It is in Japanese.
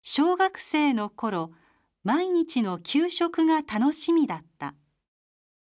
小学生の頃、毎日の給食が楽しみだった。